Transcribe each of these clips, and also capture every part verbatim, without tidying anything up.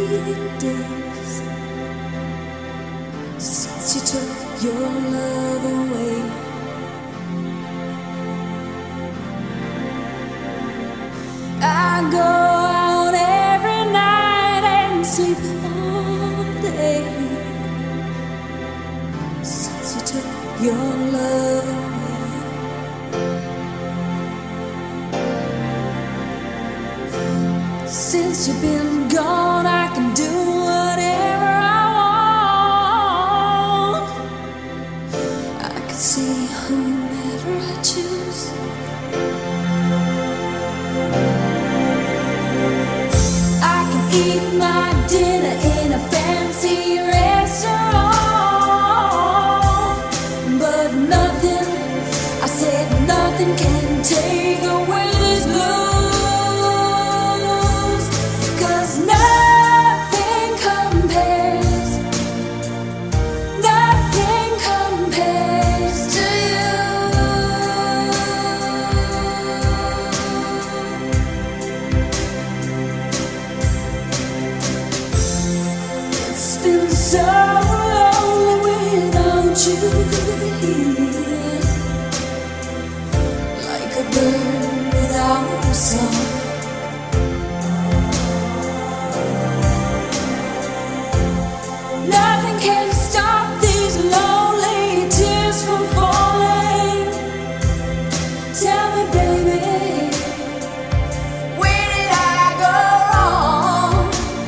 days since you took your love away. I go out every night and sleep all day since you took your love away. Since you've been gone, I can do whatever I want. I can see whomever I choose. I can eat my dinner in a fancy restaurant, but nothing, I said nothing can take away this blues. 'Cause nothing compares, nothing compares to you. It's been so lonely without you here, like a bird without a song. Nothing can stop these lonely tears from falling. Tell me, baby, where did I go wrong?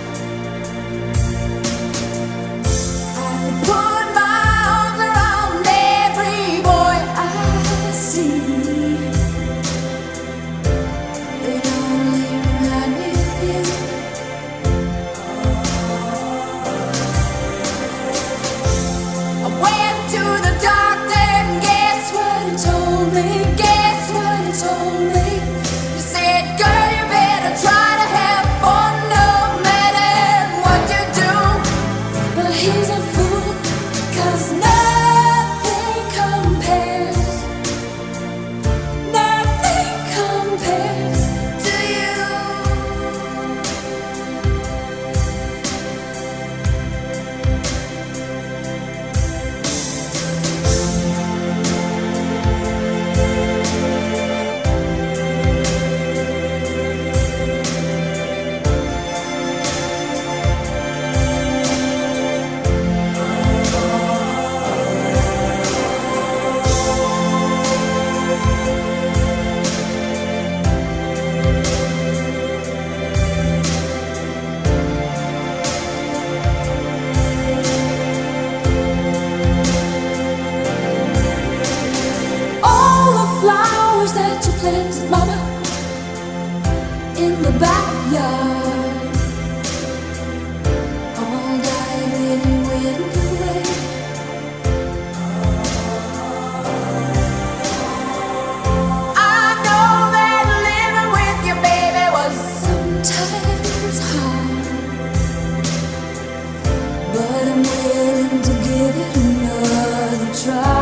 I could put my arms around every boy I see. They only remind me of you. I went to the doctor and guess what he told me? Guess what he told me? He said, girl, you better try to have fun no matter what you do. But he's a fool, 'cause nothing compares, nothing compares to you. All the flowers that you planted, mama, in the backyard, all died when you went away. I know that living with you, baby, was sometimes hard, but I'm willing to give it another try.